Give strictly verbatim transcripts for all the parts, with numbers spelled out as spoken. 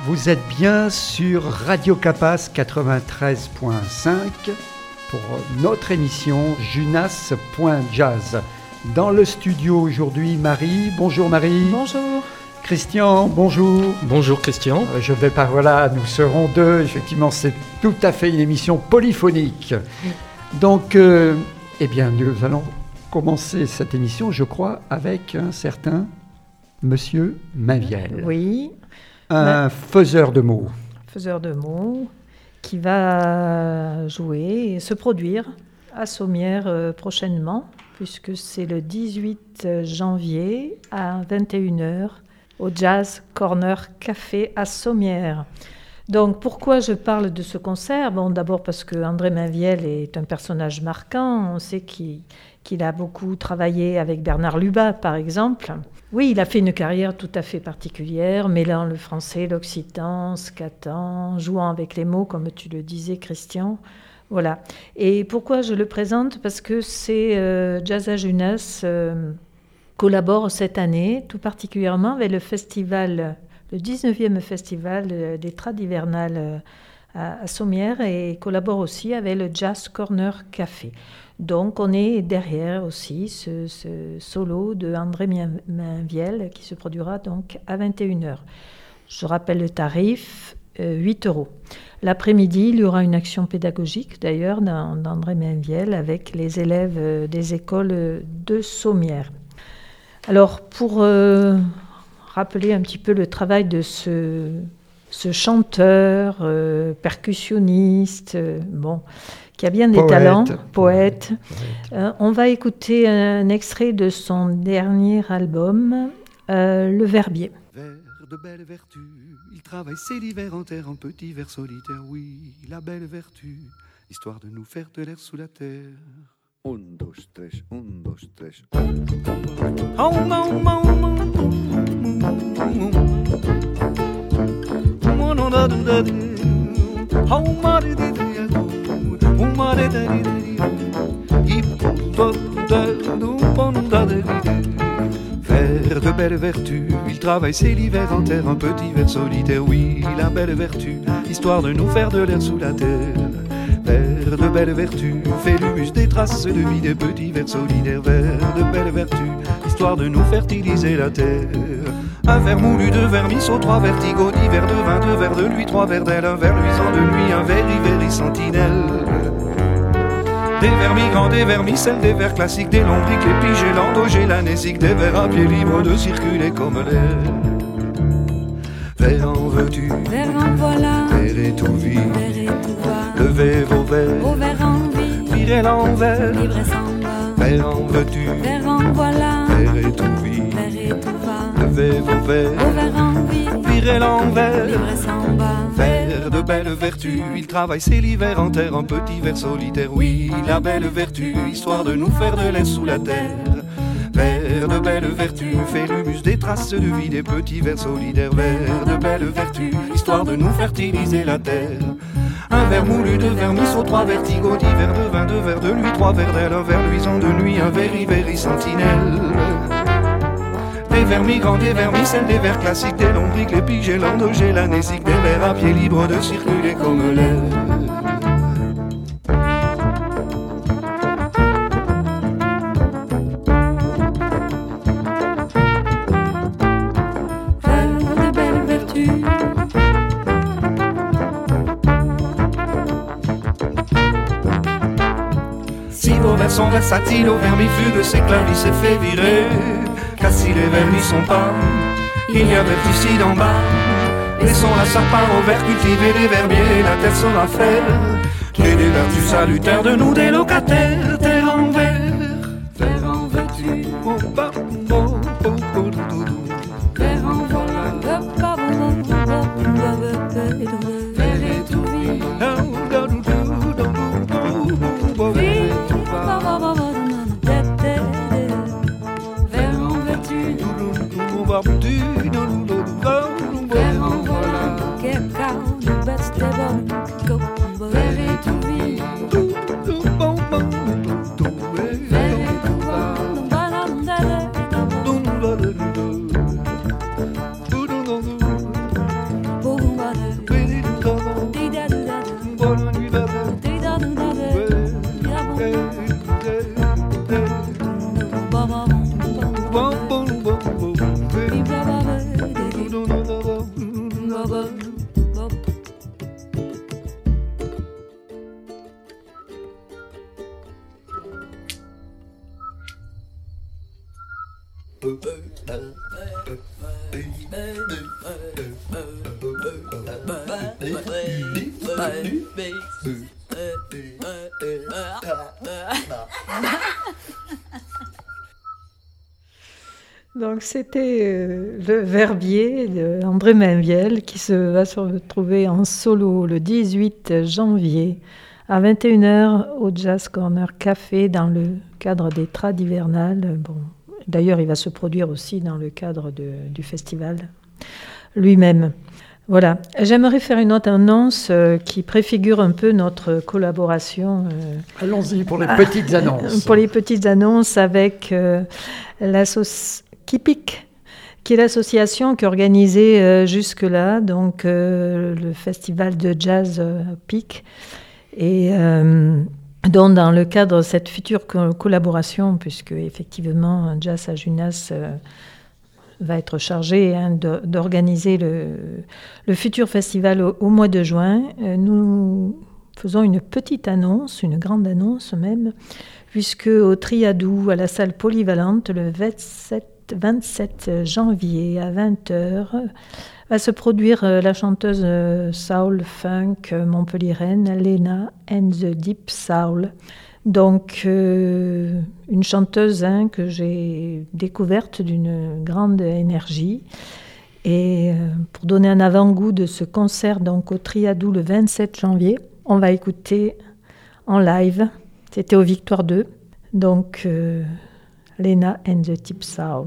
Vous êtes bien sur Radio Capas quatre-vingt-treize point cinq pour notre émission Junas.jazz. Dans le studio aujourd'hui, Marie. Bonjour Marie. Bonjour. Christian, bonjour. Bonjour Christian. Euh, je vais pas, voilà, nous serons deux. Effectivement, c'est tout à fait une émission polyphonique. Donc, euh, eh bien, nous allons commencer cette émission, je crois, avec un certain Monsieur Mainviel. Oui. Un faiseur de mots. Faiseur de mots qui va jouer et se produire à Sommières euh, prochainement, puisque c'est le dix-huit janvier à vingt et une heures au Jazz Corner Café à Sommières. Donc pourquoi je parle de ce concert ? Bon, d'abord parce que André Mainviel est un personnage marquant. On sait qu'il, qu'il a beaucoup travaillé avec Bernard Lubat, par exemple. Oui, il a fait une carrière tout à fait particulière, mêlant le français, l'occitan, scatan, jouant avec les mots, comme tu le disais, Christian. Voilà. Et pourquoi je le présente ? Parce que c'est euh, Jazz à Junas euh, collabore cette année, tout particulièrement avec le festival, le dix-neuvième festival des Trades hivernales à, à Sommières, et collabore aussi avec le Jazz Corner Café. Donc on est derrière aussi ce, ce solo de André Mainviel qui se produira donc à vingt et une heures. Je rappelle le tarif, euh, huit euros. L'après-midi, il y aura une action pédagogique d'ailleurs d'André Mainviel avec les élèves des écoles de Sommières. Alors pour euh, rappeler un petit peu le travail de ce, ce chanteur, euh, percussionniste, euh, bon... qui a bien des poète, talents, poète. poète. Euh, on va écouter un extrait de son dernier album, euh, Le Verbier. Vers de belles vertus, il travaille ses l'hiver en terre en petits vers solitaires, oui, la belle vertu, histoire de nous faire de l'air sous la terre. Un, dos, tres, un, dos, tres. Vers de belles vertus, il travaille ses l'hiver en terre, un petit vers solitaire, oui, la belle vertu, histoire de nous faire de l'air sous la terre. Vers de belles vertus, fait l'humus des traces de vie des petits vers solidaires. Vers de belles vertus, histoire de nous fertiliser la terre. Un verre moulu de vermisseau, trois vertigos, dix verres de vin, deux verres de lui, trois verres d'aile, un verre luisant de nuit, un verre ivéri sentinelle. Des verres migrants, des vermicelles, des verres classiques, des lombriques, les piges et l'endogélanésique, des verres à pied libre de circuler comme l'air. Verre en veux-tu, verre en voilà, verre étouffi, verre étouffa, levez vos verres, vos verres en vie, virez l'envers, libre sans bas, verre en veux-tu, verre en voilà, verre étouffi, verre étouffa, levez vos verres, vos verres en vie, virez l'envers, libre sans bas, vers de belles vertus, il travaille ses l'hiver en terre, un petit vers solitaire, oui, la belle vertu, histoire de nous faire de l'air sous la terre. Vers de belles vertus, fait l'humus des traces de vie des petits vers solidaires. Vers de belles vertus, histoire de nous fertiliser la terre. Un verre moulu de vermisseau, trois vertigos, dix verres de vin, deux verres de lui, trois verres d'aile, un verre luisant de nuit, un verre ivéri sentinelle. Des verres migrants, des vermicelles, des verres classiques, des lombriques, les piges et l'endogélanésique, des verres à pied libre de circuler comme l'air. Sont versatiles au vermifuge, ses clavis s'est fait virer. Car si les vermis sont pas, il y a verticide en bas. Laissons la part au verre cultivé des verbiers, la terre sera faire. Et des vertus salutaires de nous des locataires, terre en verre. Verre en vertu, oh, bah, oh, oh, oh, doudou. verre en voilà, verre étouffi, verre en vertu, verre en voilà, verre étouffi, verre étouffa, Donc c'était euh, le Verbier d'André Mainviel qui se va se retrouver en solo le dix-huit janvier à vingt et une heures au Jazz Corner Café dans le cadre des Trades hivernales. Bon, d'ailleurs, il va se produire aussi dans le cadre de, du festival lui-même. Voilà. J'aimerais faire une autre annonce euh, qui préfigure un peu notre collaboration. Euh, Allons-y pour les petites annonces. Pour les petites annonces avec euh, l'association Kipik, qui est l'association qui organisait euh, jusque-là donc euh, le festival de jazz euh, Pic, et euh, dont dans le cadre de cette future co- collaboration, puisque effectivement Jazz à Junas euh, va être chargé hein, de, d'organiser le, le futur festival au, au mois de juin, euh, nous faisons une petite annonce, une grande annonce même, puisque au Triadou, à la salle polyvalente, le vingt-sept vingt-sept janvier à vingt heures, va se produire la chanteuse soul funk montpelliéraine Lena and the Deep Soul. Donc euh, une chanteuse hein, que j'ai découverte d'une grande énergie. Et euh, pour donner un avant-goût de ce concert donc au Triadou le vingt-sept janvier, on va écouter en live. C'était au Victoire deux. Donc euh, Lena and the Deep Soul.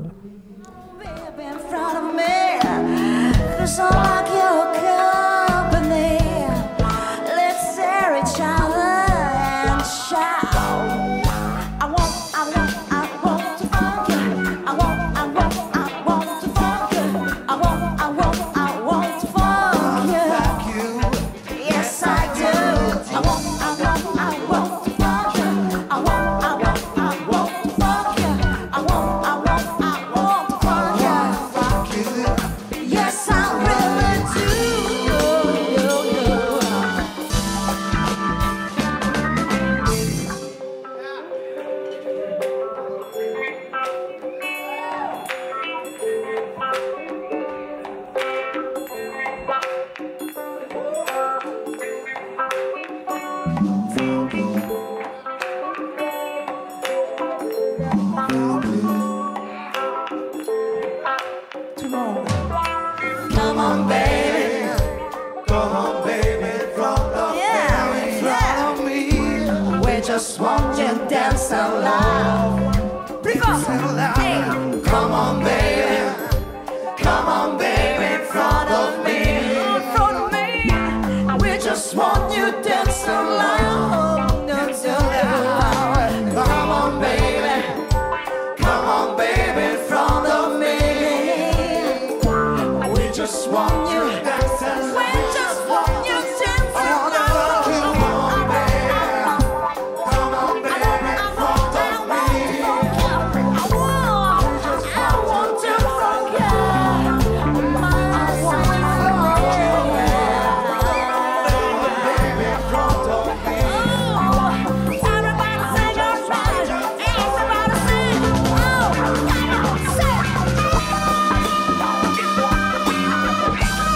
Oh,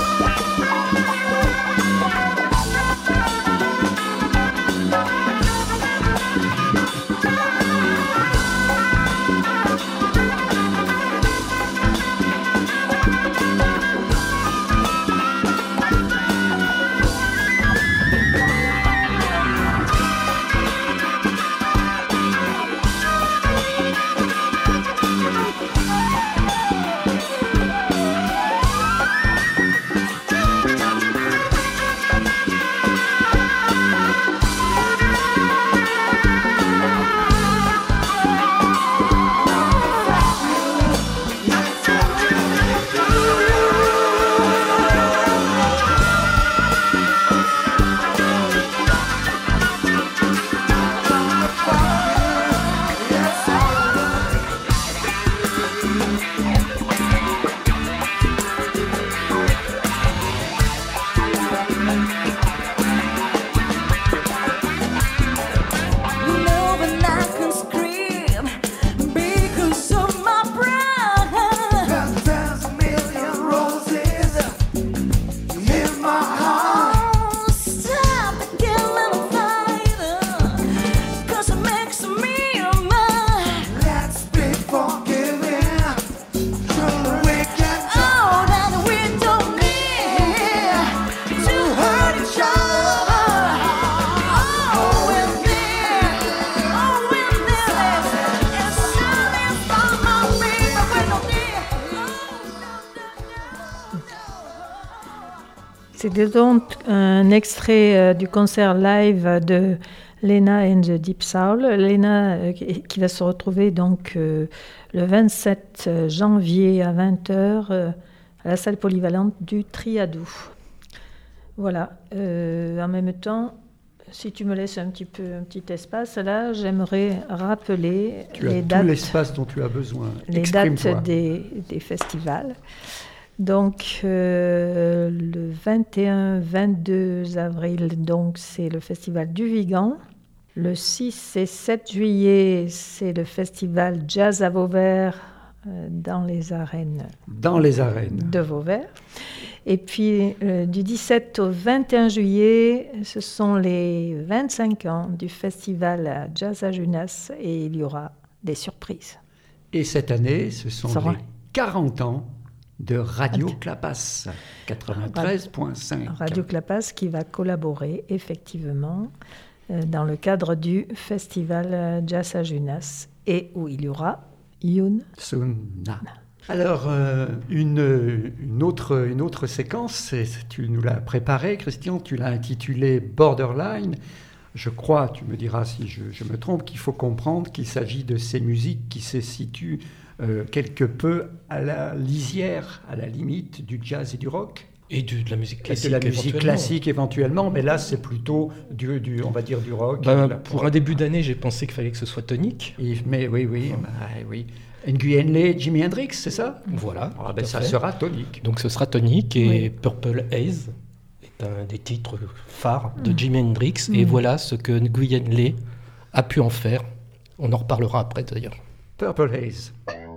C'était donc un extrait euh, du concert live de Lena and the Deep Soul. Lena euh, qui va se retrouver donc euh, le vingt-sept janvier à vingt heures euh, à la salle polyvalente du Triadou. Voilà. Euh, en même temps, si tu me laisses un petit peu un petit espace là, j'aimerais rappeler Tu les as dates, tout l'espace dont tu as besoin. les Exprime-toi. dates des, des festivals. Donc euh, le vingt et un vingt-deux avril, donc c'est le festival du Vigan. Le six et sept juillet, c'est le festival Jazz à Vauvert euh, dans les arènes Dans les arènes. de Vauvert. Et puis euh, du dix-sept au vingt et un juillet, ce sont les vingt-cinq ans du festival Jazz à Junas et il y aura des surprises. Et cette année, ce sont Ça va. les quarante ans de Radio Clapas, quatre-vingt-treize virgule cinq. Radio Clapas qui va collaborer effectivement euh, dans le cadre du festival euh, Jazz à Junas et où il y aura Youn. Suna. Alors, euh, une, une, autre, une autre séquence, c'est- tu nous l'as préparée, Christian, tu l'as intitulée Borderline. Je crois, tu me diras si je, je me trompe, qu'il faut comprendre qu'il s'agit de ces musiques qui se situent euh, quelque peu à la lisière, à la limite du jazz et du rock. Et du- de la musique Et classique. de la musique éventuellement. classique éventuellement, mais là c'est plutôt du, du- on va dire du rock. Ben, La- pour un début d'année, j'ai pensé qu'il fallait que ce soit tonique. Et- mais oui, oui, bah, oui. Nguyen Lee, Jimi Hendrix, c'est ça? Voilà. Ah, tout ben, à ça fait. sera tonique. Donc ce sera tonique et Oui. Purple Haze est un des titres phares de Mm. Jimi Hendrix. Et Mm. voilà ce que Nguyen Lee a pu en faire. On en reparlera après d'ailleurs. Purple Haze.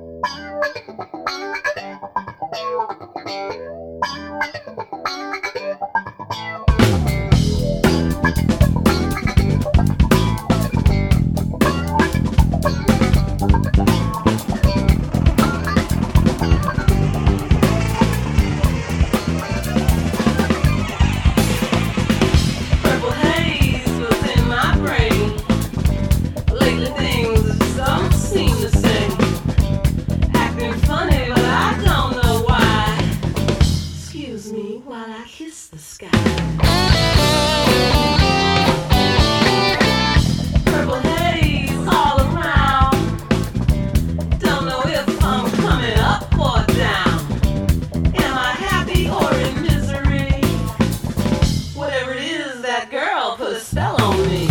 Purple haze was in my brain. Lately things don't seem the same. Acting funny, but I don't know why. Excuse me while I kiss the sky. Purple haze all around. Don't know if I'm coming up or down. Am I happy or in misery? Whatever it is, that girl put a spell on me.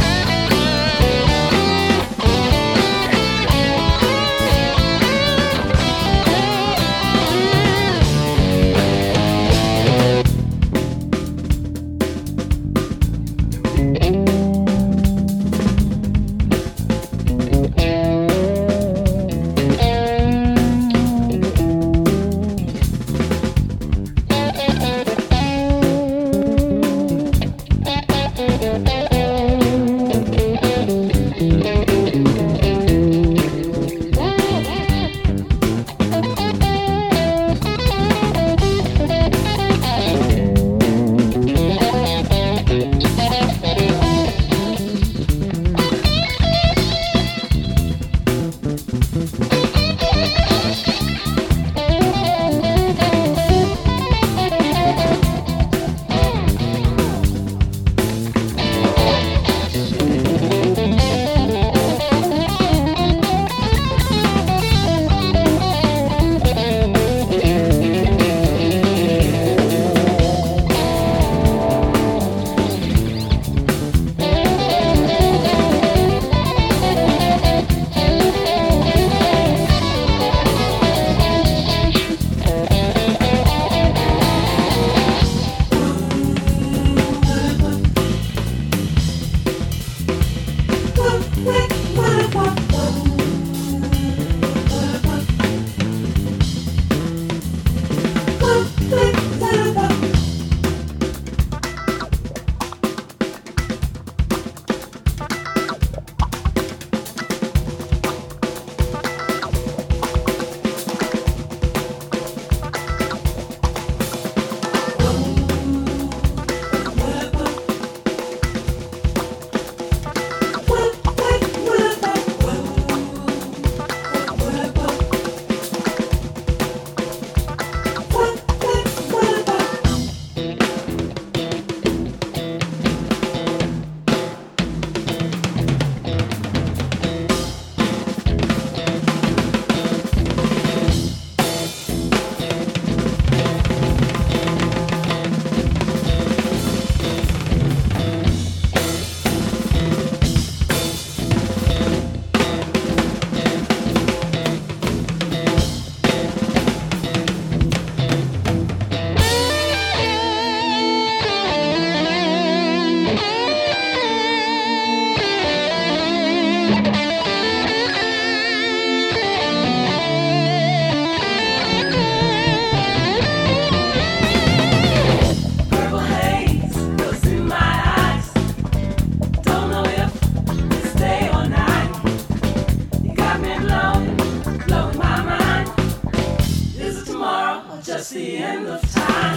end of time.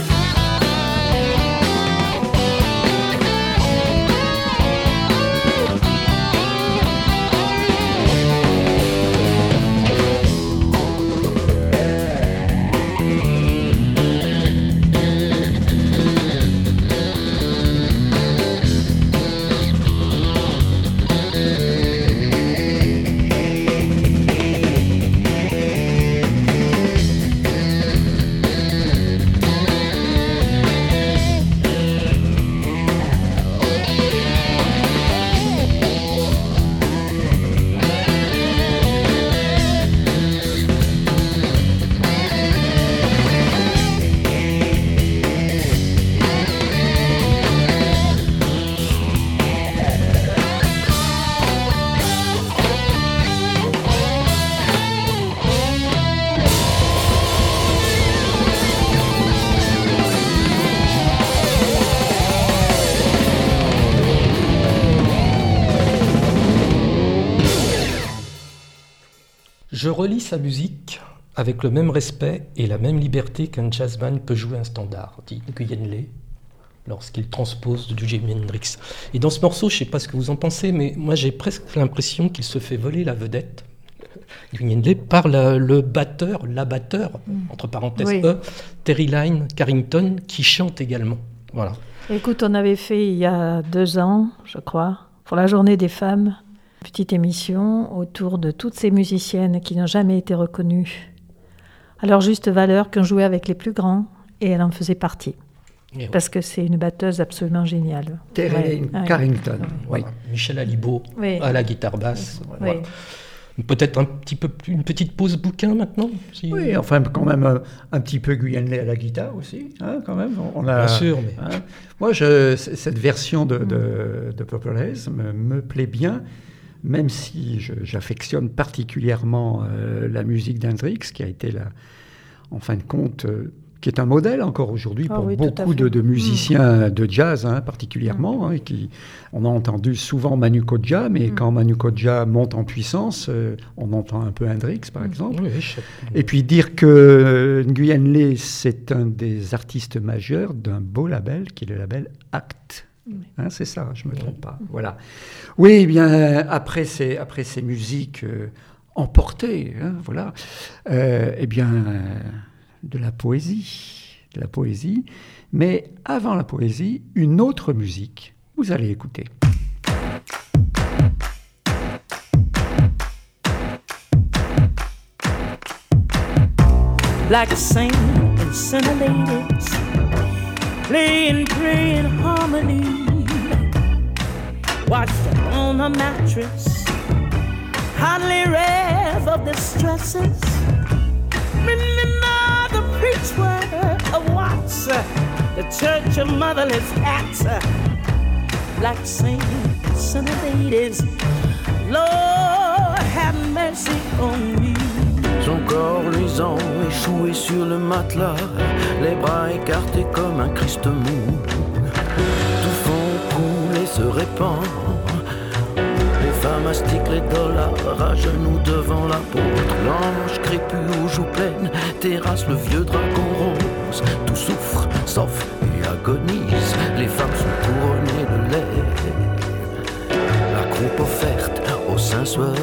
Je relis sa musique avec le même respect et la même liberté qu'un jazzman peut jouer un standard, dit Nguyen Le, lorsqu'il transpose du Jimi Hendrix. Et dans ce morceau, je ne sais pas ce que vous en pensez, mais moi j'ai presque l'impression qu'il se fait voler la vedette, Nguyen Le, par la, le batteur, la batteur, mm. entre parenthèses oui. E, Terry Lyne Carrington, qui chante également. Voilà. Écoute, on avait fait il y a deux ans, je crois, pour la Journée des femmes, petite émission autour de toutes ces musiciennes qui n'ont jamais été reconnues à leur juste valeur, qui ont joué avec les plus grands, et elle en faisait partie. Et parce oui. que c'est une batteuse absolument géniale. Terry ouais. Carrington. Oui. Voilà. Michel Alibaud oui. à la guitare basse. Oui. Voilà. Peut-être un petit peu une petite pause bouquin maintenant. Si... Oui, enfin quand même un, un petit peu Nguyen Le à la guitare aussi, hein, quand même. On a, Bien sûr, mais hein, moi, je, cette version de, de, de Purple Haze me, me plaît bien. Même si je, j'affectionne particulièrement euh, la musique d'Hendrix, qui a été, la, en fin de compte, euh, qui est un modèle encore aujourd'hui pour oh oui, beaucoup de, de musiciens mmh. de jazz, hein, particulièrement. Mmh. Hein, qui, on a entendu souvent Manu Kodja, mais mmh. quand Manu Kodja monte en puissance, euh, on entend un peu Hendrix, par mmh. exemple. Oui, je... Et puis dire que Nguyen Le, c'est un des artistes majeurs d'un beau label, qui est le label Act. Hein, c'est ça, je ne me trompe pas. Voilà. Oui, eh bien, après ces, après ces musiques euh, emportées, hein, voilà, euh, eh bien, euh, de la poésie, de la poésie. Mais avant la poésie, une autre musique. Vous allez écouter. Black saint and sinner ladies playing, praying harmony, washed on a mattress, hardly rev of the stresses. Remember the preach word of Watts, the church of motherless hats. Black saint, sinner ladies, Lord have mercy on me. Son corps luisant, échoué sur le matelas, les bras écartés comme un Christ mou. Tout fond coule et se répand. Les femmes mastiquent les dollars à genoux devant l'apôtre. L'ange crépue aux joues pleines terrasse le vieux dragon rose. Tout souffre, s'offre et agonise. Les femmes sont couronnées de lait. La croupe offerte au saint sueur.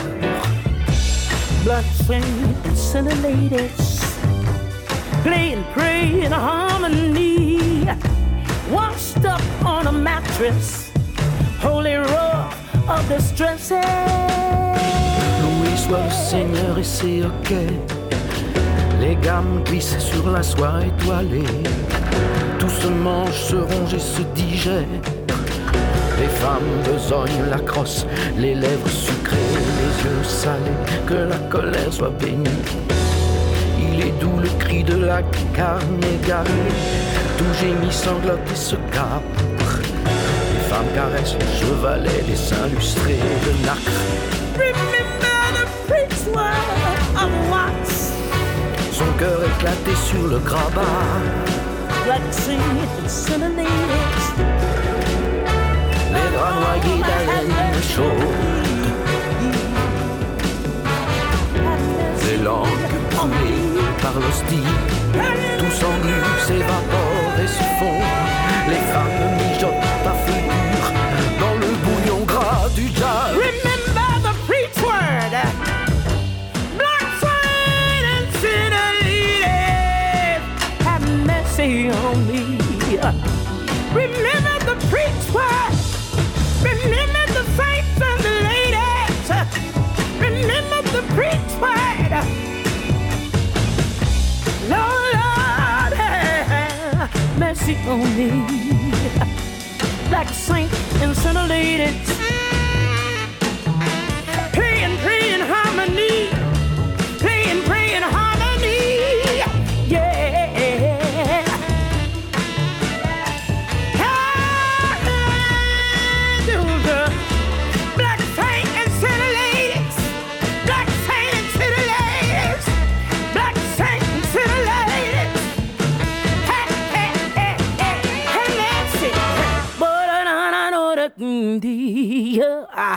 Black saints, sinner ladies, play and pray in harmony, washed up on a mattress, holy rough of the stresses. Louis soit le Seigneur et ses hoquets, les gammes glissent sur la soie étoilée, tout se mange, se ronge et se digère. Les femmes besognent la crosse, les lèvres sucrées, les yeux salés, que la colère soit bénie. Il est doux le cri de la carne égarée, tout gémit sanglote et se capre. Les femmes caressent le chevalet, les seins lustrés de nacre. Remember the preach word of Watts. Son cœur éclaté sur le grabat. Black saints, sinner ladies, les draps noyés d'haleine chaude, les langues brûlées par par l'hostie. Tout s'englue, s'évapore et se fond. Les femmes mijotent à feu dur dans le bouillon gras du jazz. Remember the preach word. Black Saint and sinner ladies, have mercy on me. Remember the preach word. Remember the saints and the ladies. Remember the preach word. Lord, Lord, have mercy on me. Black saints and sinner ladies, pray and pray in harmony, pray and pray in harmony, yeah. Hallelujah. Black saint and sinner ladies, black saint and sinner ladies, black saint and sinner ladies. Hey, hey, hey, hey, hey, Nancy. But I know that ah.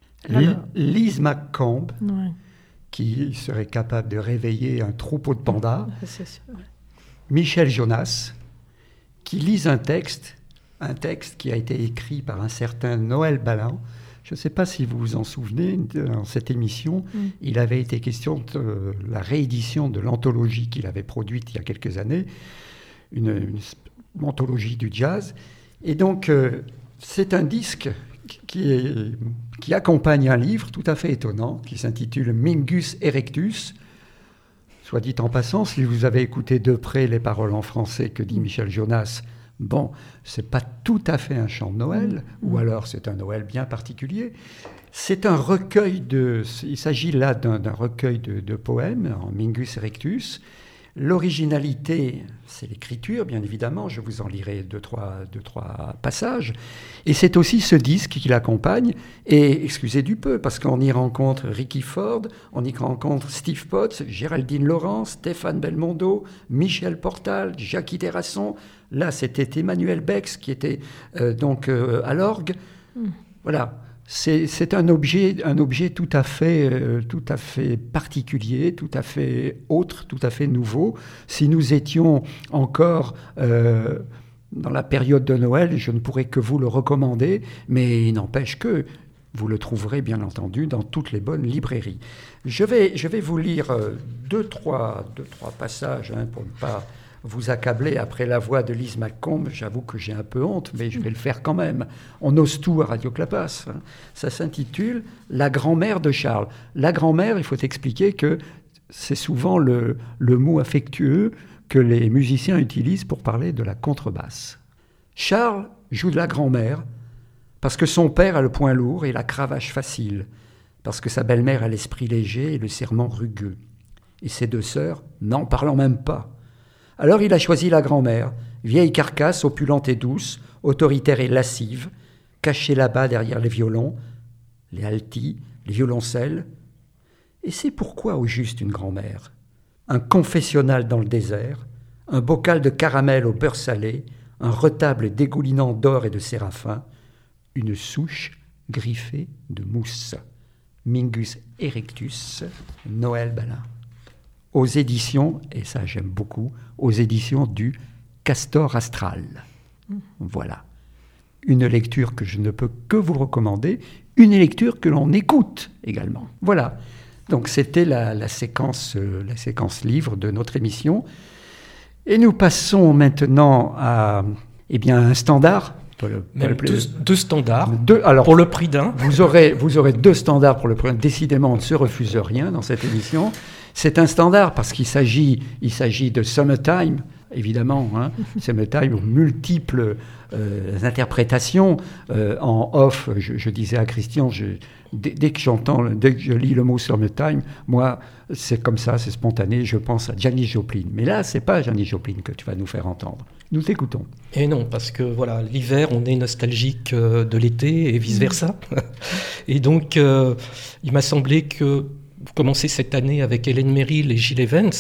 L- Lise McComb, Ouais, qui serait capable de réveiller un troupeau de pandas. c'est sûr. Ouais. Michel Jonas, qui lise un texte, un texte qui a été écrit par un certain Noël Balin. Je ne sais pas si vous vous en souvenez, dans cette émission, Mm. il avait été question de la réédition de l'anthologie qu'il avait produite il y a quelques années, une, une anthologie du jazz. Et donc, euh, c'est un disque qui, est, qui accompagne un livre tout à fait étonnant, qui s'intitule Mingus Erectus. Soit dit en passant, si vous avez écouté de près les paroles en français que dit Michel Jonas, bon, c'est pas tout à fait un chant de Noël, ou alors c'est un Noël bien particulier. C'est un recueil de... Il s'agit là d'un, d'un recueil de, de poèmes en Mingus Erectus. L'originalité, c'est l'écriture, bien évidemment. Je vous en lirai deux, trois, deux, trois passages. Et c'est aussi ce disque qui l'accompagne. Et excusez du peu, parce qu'on y rencontre Ricky Ford, on y rencontre Steve Potts, Géraldine Laurent, Stéphane Belmondo, Michel Portal, Jackie Terrasson. Là, c'était Emmanuel Bex qui était euh, donc euh, à l'orgue. Mm. Voilà. C'est, c'est un objet, un objet tout à fait, euh, tout à fait particulier, tout à fait autre, tout à fait nouveau. Si nous étions encore euh, dans la période de Noël, je ne pourrais que vous le recommander, mais il n'empêche que vous le trouverez bien entendu dans toutes les bonnes librairies. Je vais, je vais vous lire euh, deux, trois, deux, trois passages hein, pour ne pas vous accabler après la voix de Lise McComb. J'avoue que j'ai un peu honte, mais je vais le faire quand même. On ose tout à Radio Clapas. Ça s'intitule « La grand-mère de Charles ». La grand-mère, il faut expliquer que c'est souvent le, le mot affectueux que les musiciens utilisent pour parler de la contrebasse. Charles joue de la grand-mère parce que son père a le poing lourd et la cravache facile, parce que sa belle-mère a l'esprit léger et le serment rugueux. Et ses deux sœurs, n'en parlant même pas. Alors il a choisi la grand-mère, vieille carcasse opulente et douce, autoritaire et lascive, cachée là-bas derrière les violons, les altis, les violoncelles. Et c'est pourquoi au juste une grand-mère. Un confessionnal dans le désert, un bocal de caramel au beurre salé, un retable dégoulinant d'or et de séraphin, une souche griffée de mousse. Mingus Erectus, Noël Balin. Aux éditions, et ça j'aime beaucoup, aux éditions du Castor Astral. Voilà. Une lecture que je ne peux que vous recommander, une lecture que l'on écoute également. Voilà. Donc c'était la, la, séquence, euh, la séquence livre de notre émission. Et nous passons maintenant à eh bien, un standard. Le, Même deux, deux standards deux, alors, pour le prix d'un. Vous aurez, vous aurez deux standards pour le prix d'un. Décidément, on ne se refuse rien dans cette émission. C'est un standard parce qu'il s'agit, il s'agit de Summertime, évidemment. Hein. Summertime, aux multiples euh, interprétations. Euh, en off, je, je disais à Christian, je, dès, dès que j'entends, dès que je lis le mot Summertime, moi, c'est comme ça, c'est spontané, je pense à Janis Joplin. Mais là, c'est pas Janis Joplin que tu vas nous faire entendre. Nous t'écoutons. Et non, parce que voilà, l'hiver, on est nostalgique euh, de l'été et vice-versa. Et donc, euh, il m'a semblé que commencer cette année avec Hélène Merrill et Gil Evans,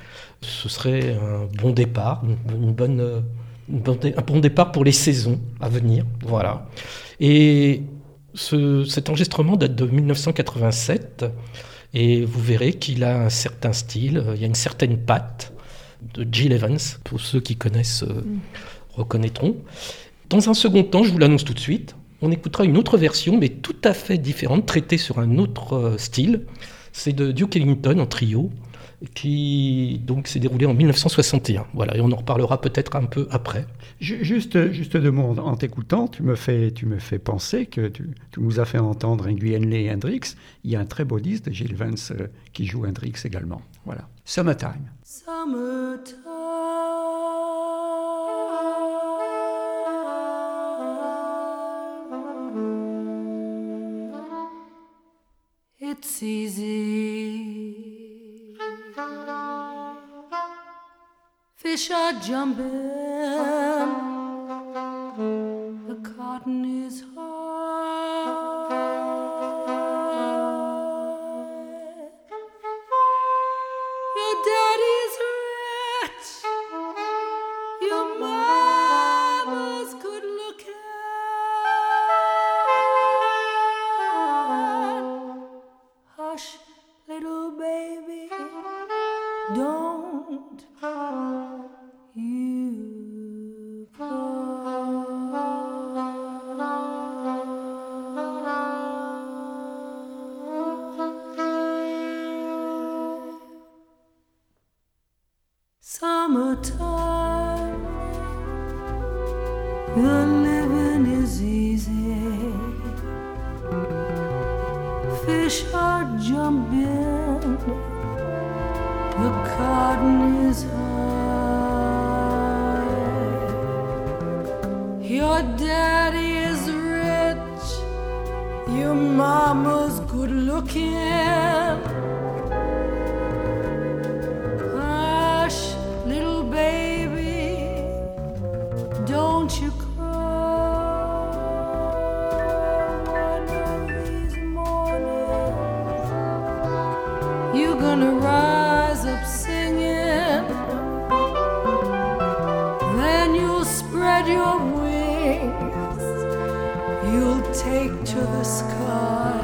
ce serait un bon départ, une, une bonne, une bonne, un bon départ pour les saisons à venir. Voilà. Et ce, cet enregistrement date de dix-neuf cent quatre-vingt-sept Et vous verrez qu'il a un certain style, il y a une certaine patte de Gil Evans, pour ceux qui connaissent euh, mm. reconnaîtront. Dans un second temps, je vous l'annonce tout de suite, on écoutera une autre version, mais tout à fait différente, traitée sur un autre euh, style. C'est de Duke Ellington en trio, qui donc s'est déroulé en dix-neuf cent soixante et un. Voilà, et on en reparlera peut-être un peu après. Juste, juste deux mots, en t'écoutant, tu me fais, tu me fais penser que tu, tu nous as fait entendre Nguyen Lee et Hendrix. Il y a un très beau disque de Gil Evans euh, qui joue Hendrix également. Voilà, Summertime. Summertime, it's easy. Fish are jumping, the cotton is high. Your daddy's rich, your mama's good looking. Hush, little baby, don't you cry. Summertime, the living is easy. Fish are jumping, the cotton is high. Your daddy is rich, your mama's good looking. Hush, little baby, don't you cry. One of these mornings, you're gonna rise up singing. Then you'll spread your wings, you'll take to the sky.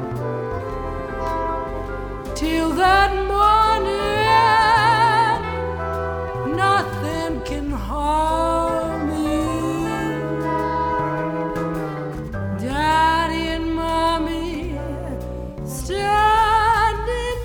Till that morning, nothing can harm you. Daddy and mommy standing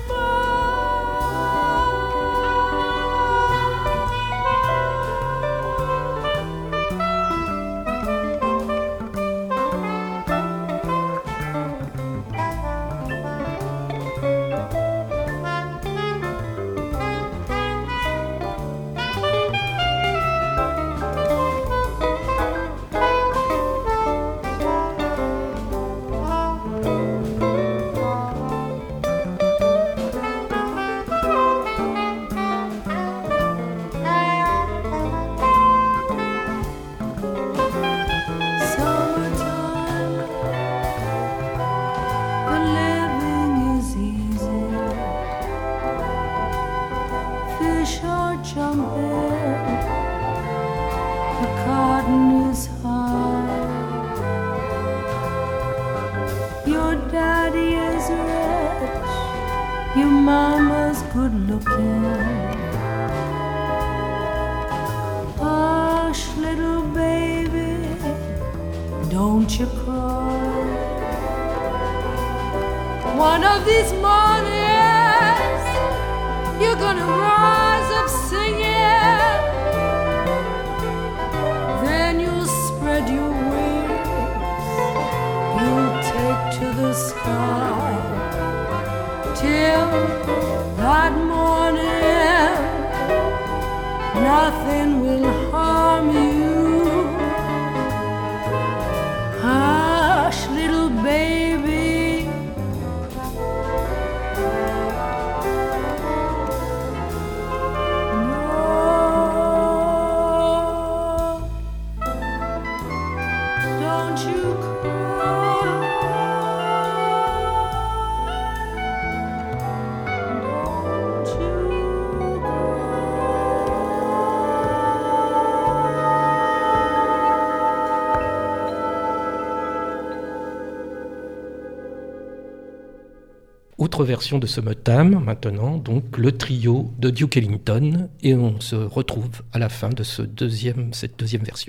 your mama's good looking. Hush, little baby, don't you cry. One of these mornings, you're gonna rise up singing. Then you'll spread your wings, you'll take to the sky. Till that morning, nothing will harm you. Hush, little baby, autre version de Summertime, maintenant, donc le trio de Duke Ellington, et on se retrouve à la fin de ce deuxième, cette deuxième version.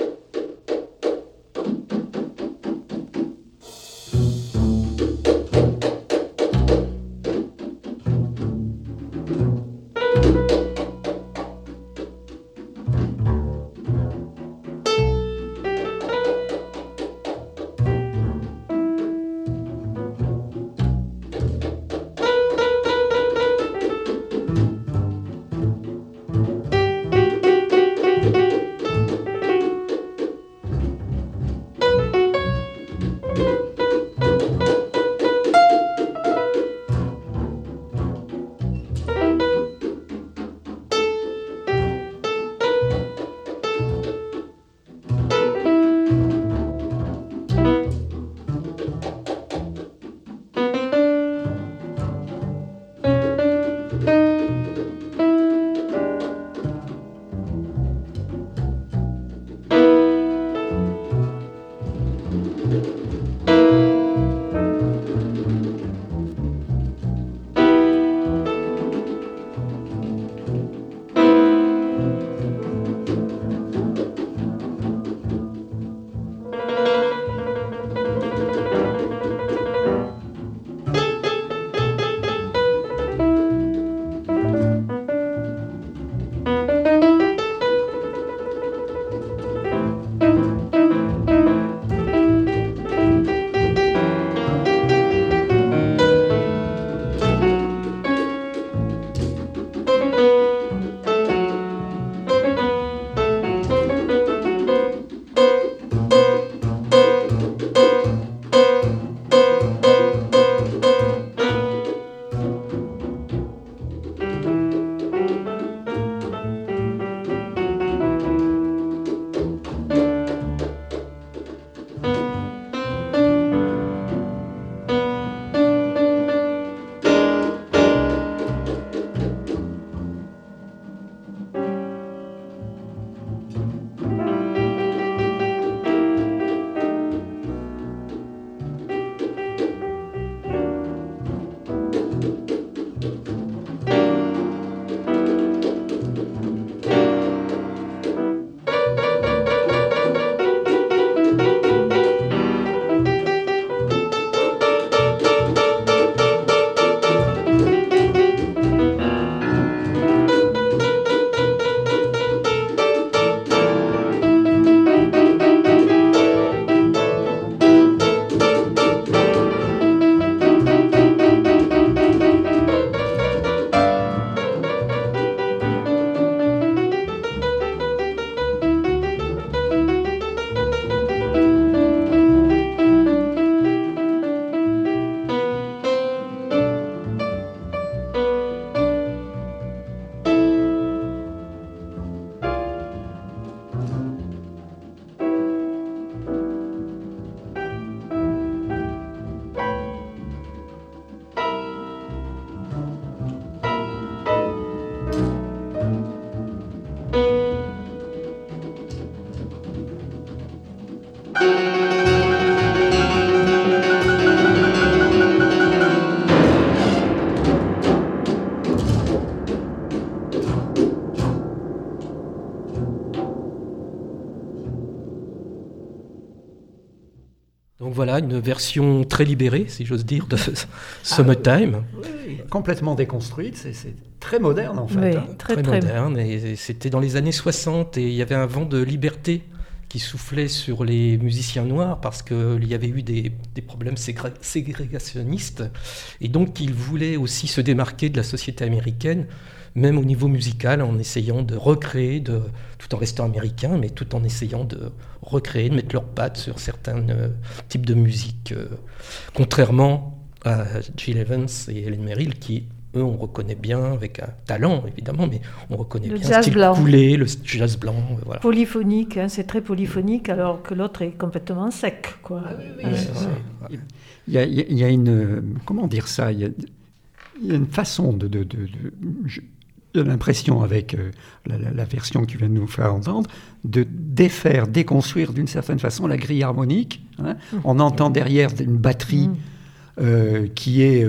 Donc voilà, une version très libérée, si j'ose dire, de Summertime. Ah, oui, complètement déconstruite, c'est, c'est très moderne en fait. Oui, hein. très, très, très moderne, et c'était dans les années soixante, et il y avait un vent de liberté qui soufflait sur les musiciens noirs parce qu'il y avait eu des, des problèmes ségré- ségrégationnistes, et donc ils voulaient aussi se démarquer de la société américaine, même au niveau musical, en essayant de recréer, de, tout en restant américain, mais tout en essayant de recréer, de mettre leurs pattes sur certains euh, types de musique, euh, contrairement à Gil Evans et Helen Merrill, qui, eux, on reconnaît bien, avec un talent, évidemment, mais on reconnaît le bien jazz le style blanc. coulé, le jazz blanc, voilà. Polyphonique, hein, c'est très polyphonique, alors que l'autre est complètement sec, quoi. Ah oui, oui, Euh, c'est, c'est, il, y a, il y a une... Comment dire ça il y a, il y a une façon de... de, de, de je, j'ai l'impression, avec euh, la, la, la version que tu viens de nous faire entendre, de défaire, déconstruire d'une certaine façon la grille harmonique. Hein. Mmh. On entend derrière une batterie mmh. euh, qui est... Euh,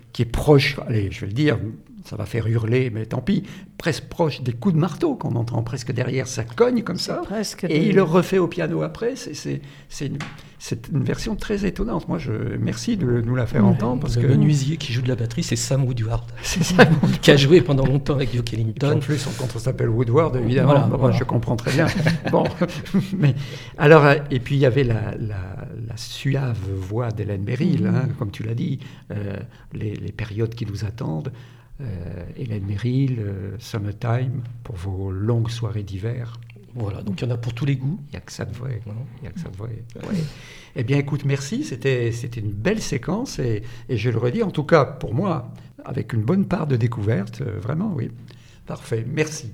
qui est proche, allez, je vais le dire, ça va faire hurler, mais tant pis, presque proche des coups de marteau qu'on entend presque derrière, ça cogne comme ça, presque et des- il le refait au piano après. C'est, c'est, c'est, une, c'est une version très étonnante. Moi, je merci de nous la faire entendre parce le que menuisier qui joue de la batterie, c'est Sam Woodward, c'est ça. qui a joué pendant longtemps avec Duke Et puis, Ellington. en plus, son contre s'appelle Woodward, évidemment. Voilà, Bon, voilà. Je comprends très bien. Bon, mais alors, euh, et puis il y avait la, la, la suave voix d'Hélène Merrill, hein, comme tu l'as dit, euh, les, les périodes qui nous attendent. Euh, Hélène Merrill, euh, Summertime, pour vos longues soirées d'hiver. Voilà, donc il y en a pour tous les goûts. Il n'y a que ça de vrai. Voilà. Il y a que ça de vrai. Ouais. Eh bien, écoute, merci. C'était, c'était une belle séquence et, et je le redis, en tout cas pour moi, avec une bonne part de découverte. euh, vraiment, oui. Parfait. Merci.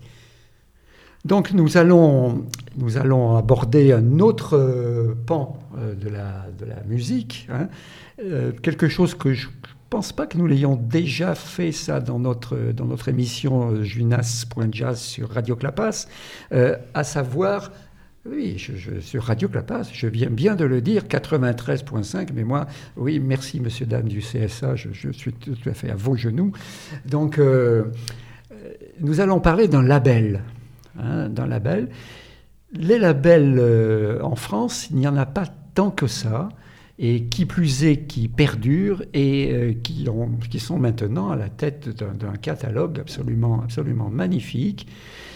Donc, nous allons, nous allons aborder un autre euh, pan euh, de, la, de la musique. Hein. Euh, quelque chose que je ne pense pas que nous l'ayons déjà fait, ça, dans notre, dans notre émission euh, Junas.jazz sur Radio Clapas, euh, à savoir, oui, je, je, sur Radio Clapas, je viens bien de le dire, quatre-vingt-treize virgule cinq, mais moi, oui, merci, monsieur, dame du C S A, je, je suis tout à fait à vos genoux. Donc, euh, nous allons parler d'un label. Hein, d'un label. Les labels euh, en France, il n'y en a pas tant que ça, et qui plus est, qui perdurent et euh, qui, ont, qui sont maintenant à la tête d'un, d'un catalogue absolument, absolument magnifique.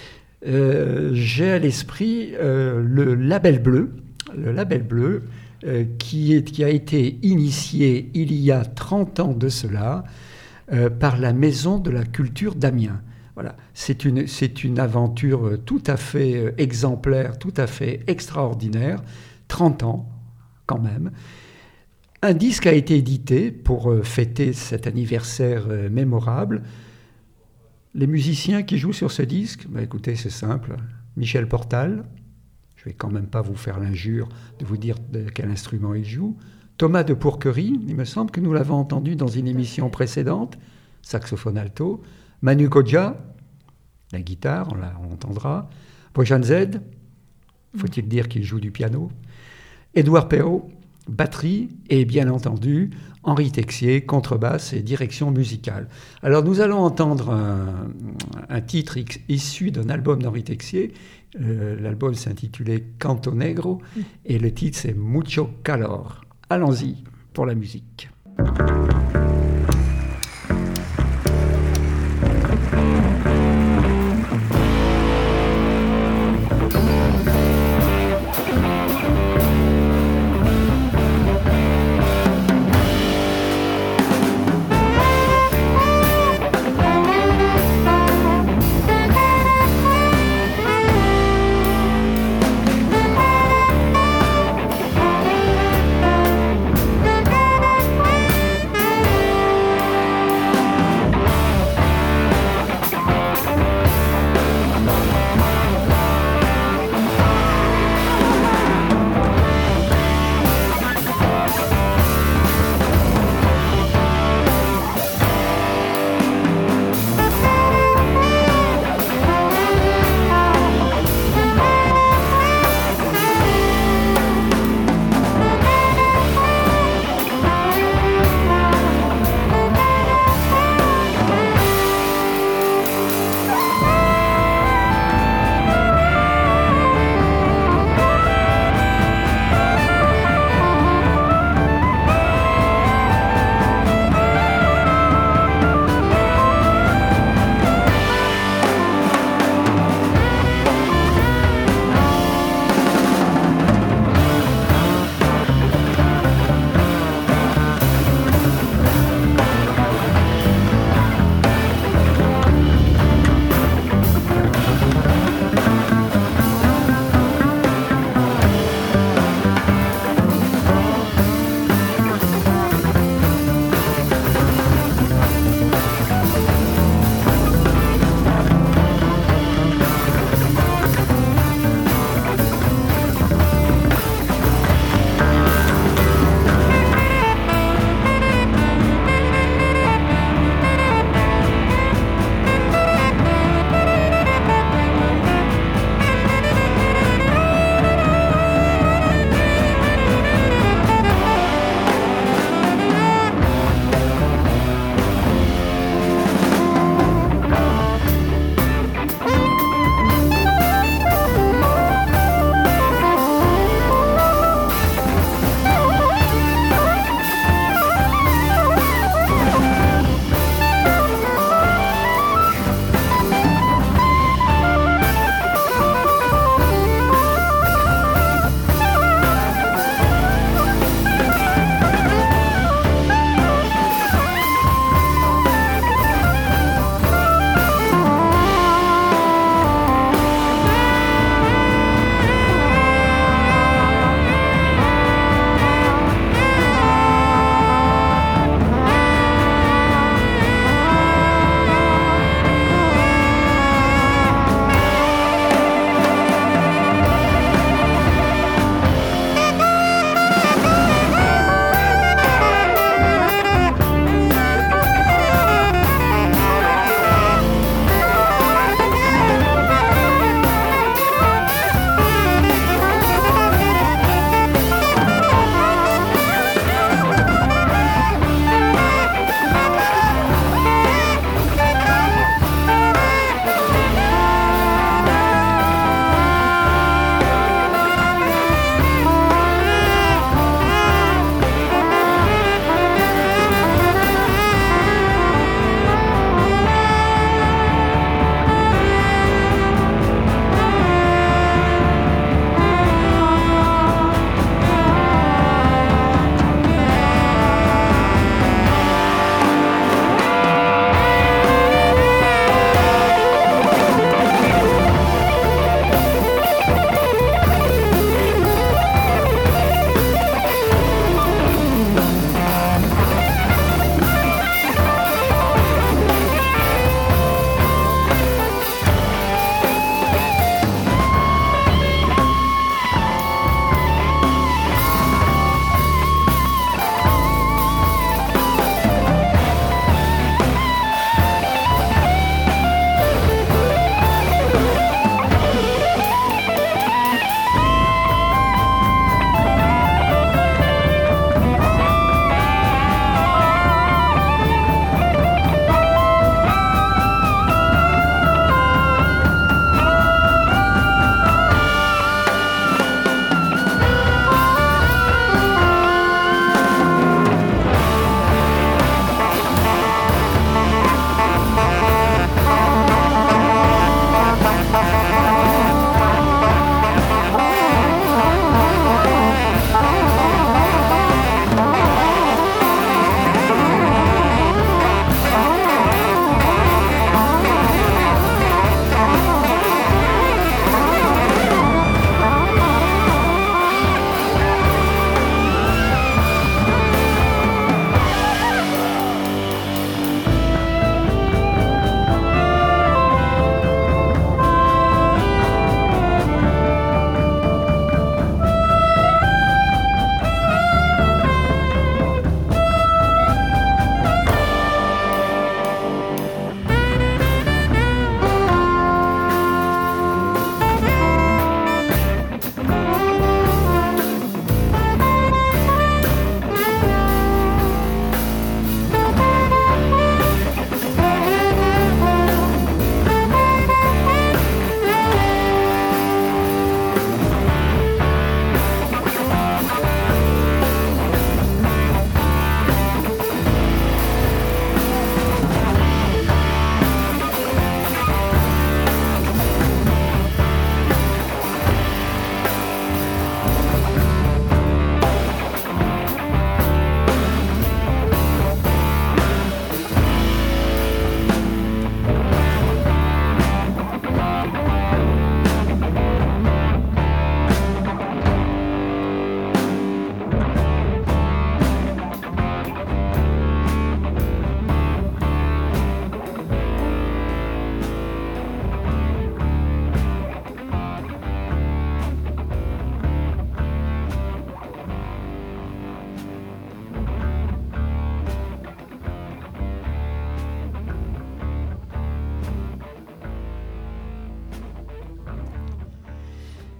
Euh, j'ai à l'esprit euh, le label bleu, le label bleu euh, qui, est, qui a été initié il y a trente ans de cela euh, par la Maison de la Culture d'Amiens. Voilà, c'est une, c'est une aventure tout à fait exemplaire, tout à fait extraordinaire, trente ans quand même. Un disque a été édité pour fêter cet anniversaire mémorable. Les musiciens qui jouent sur ce disque, bah écoutez, c'est simple. Michel Portal, je ne vais quand même pas vous faire l'injure de vous dire de quel instrument il joue. Thomas de Pourquerie, il me semble que nous l'avons entendu dans une émission précédente, saxophone alto. Manu Kodja, la guitare, on, la, on l'entendra. Bojan Z, faut-il dire qu'il joue du piano. Édouard Perrault, batterie, et bien entendu, Henri Texier, contrebasse et direction musicale. Alors nous allons entendre un, un titre ex- issu d'un album d'Henri Texier. Euh, l'album s'intitulait Canto Negro, et le titre c'est Mucho Calor. Allons-y pour la musique. Thank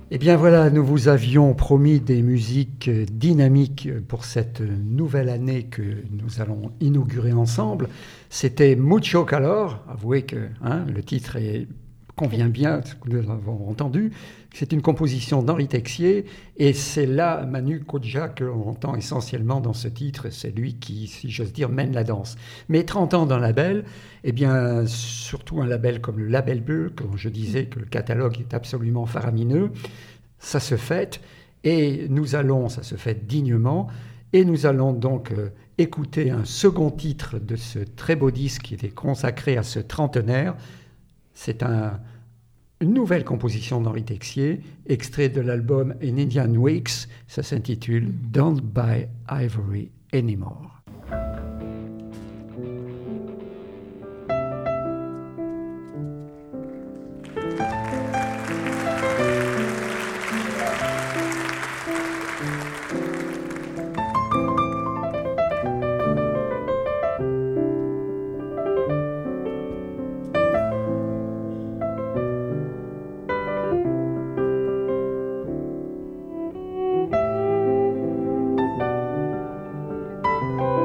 Eh bien voilà, nous vous avions promis des musiques dynamiques pour cette nouvelle année que nous allons inaugurer ensemble. C'était Mucho Calor, avouez que hein, le titre est, convient bien, ce que nous avons entendu. C'est une composition d'Henri Texier et c'est là Manu Kodja que l'on entend essentiellement dans ce titre. C'est lui qui, si j'ose dire, mène la danse. Mais trente ans d'un label, eh bien surtout un label comme le Label Bleu, quand je disais que le catalogue est absolument faramineux, ça se fête et nous allons, ça se fête dignement, et nous allons donc euh, écouter un second titre de ce très beau disque qui était consacré à ce trentenaire. C'est un, une nouvelle composition d'Henri Texier, extrait de l'album In Indian Weeks. Ça s'intitule Don't Buy Ivory Anymore. Thank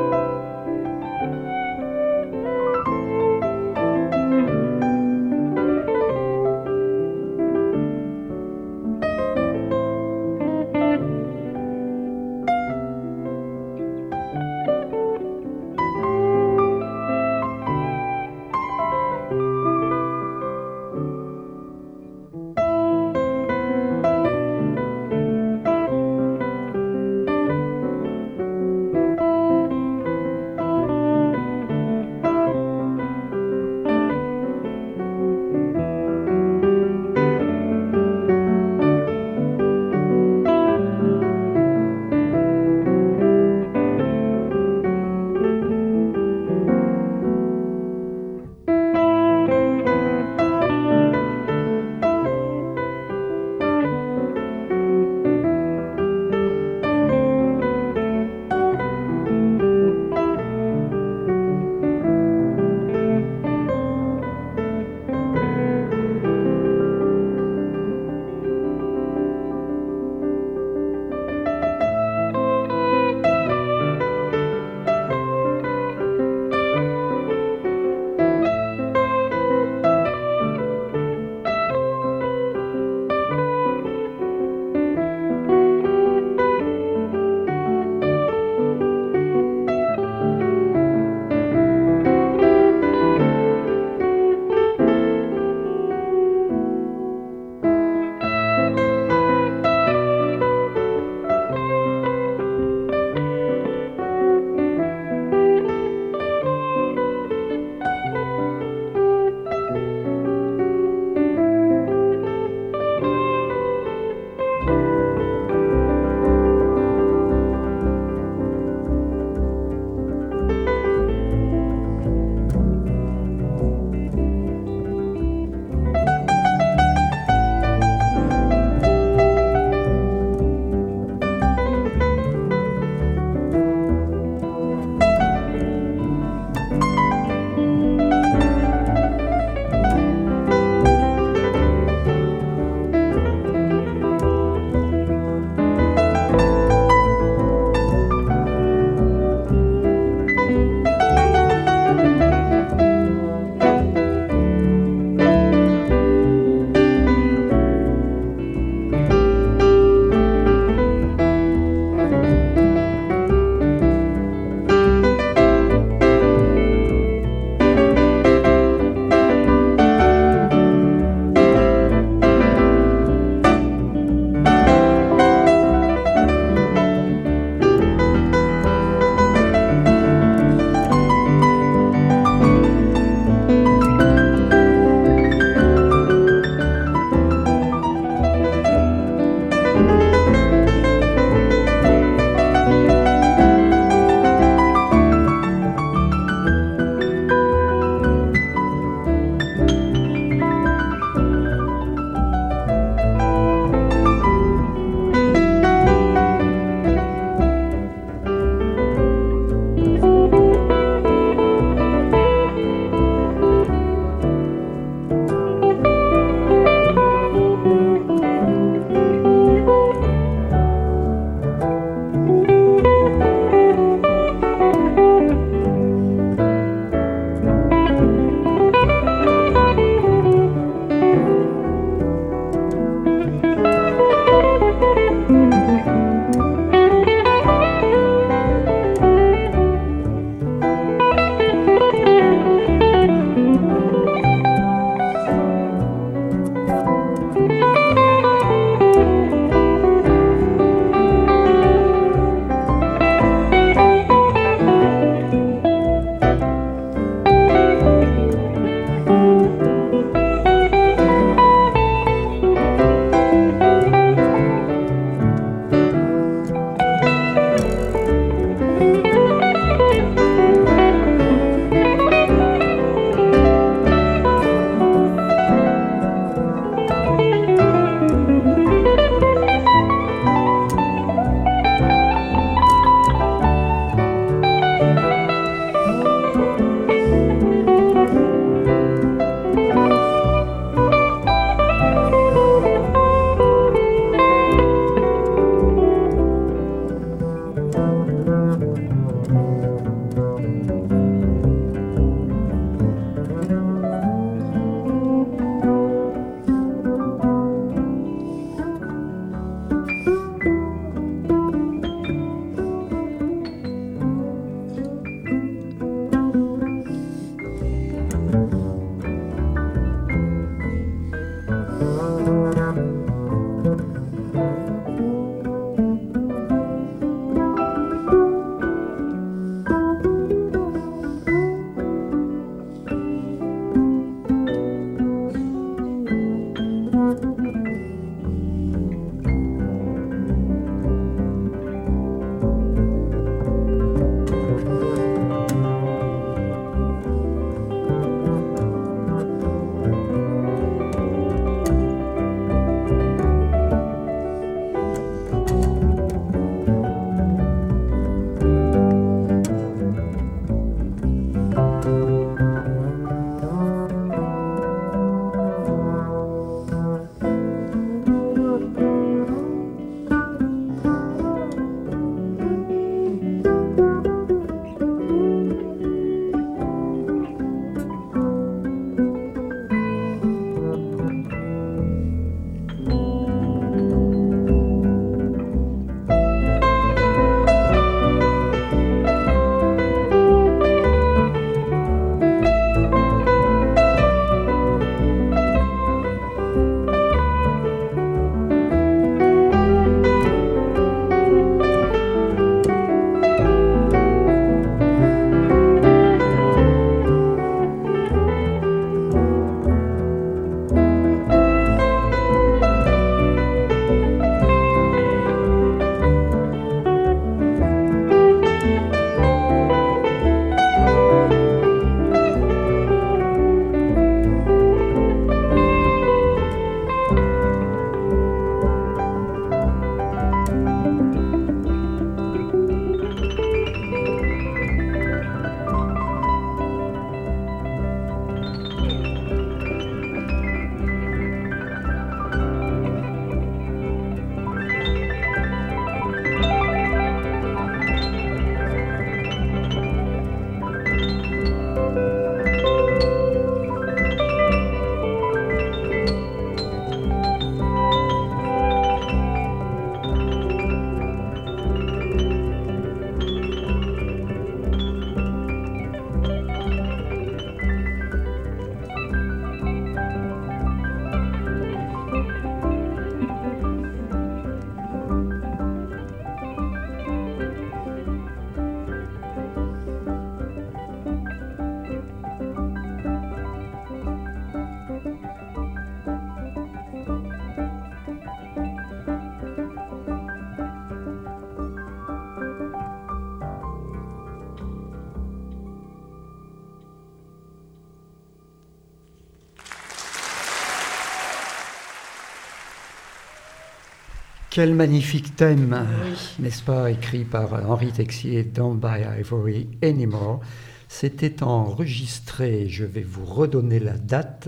Quel magnifique thème, Oui. n'est-ce pas, écrit par Henri Texier, Don't Buy Ivory Anymore. C'était enregistré, je vais vous redonner la date,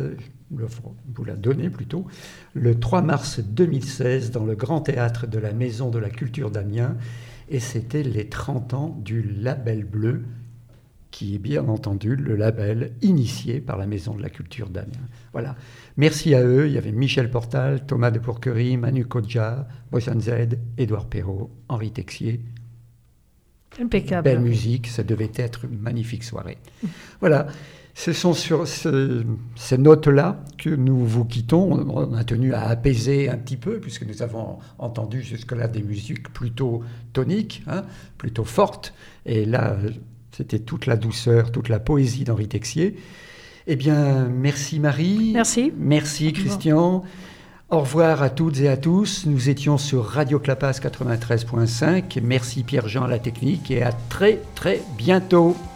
vous la donner plutôt, le trois mars deux mille seize dans le Grand Théâtre de la Maison de la Culture d'Amiens, et c'était les trente ans du Label Bleu, qui est bien entendu le label initié par la Maison de la Culture d'Amiens. Voilà. Merci à eux. Il y avait Michel Portal, Thomas de Pourquerie, Manu Kodja, Boyan Z, Édouard Perrault, Henri Texier. Impeccable. Belle musique, ça devait être une magnifique soirée. Voilà. Ce sont sur ce, ces notes-là que nous vous quittons. On a tenu à apaiser un petit peu, puisque nous avons entendu jusque-là des musiques plutôt toniques, hein, plutôt fortes. Et là, c'était toute la douceur, toute la poésie d'Henri Texier. Eh bien, merci Marie. Merci. Merci Christian. Au revoir à toutes et à tous. Nous étions sur Radio Clapas quatre-vingt-treize point cinq. Merci Pierre-Jean à la technique et à très très bientôt.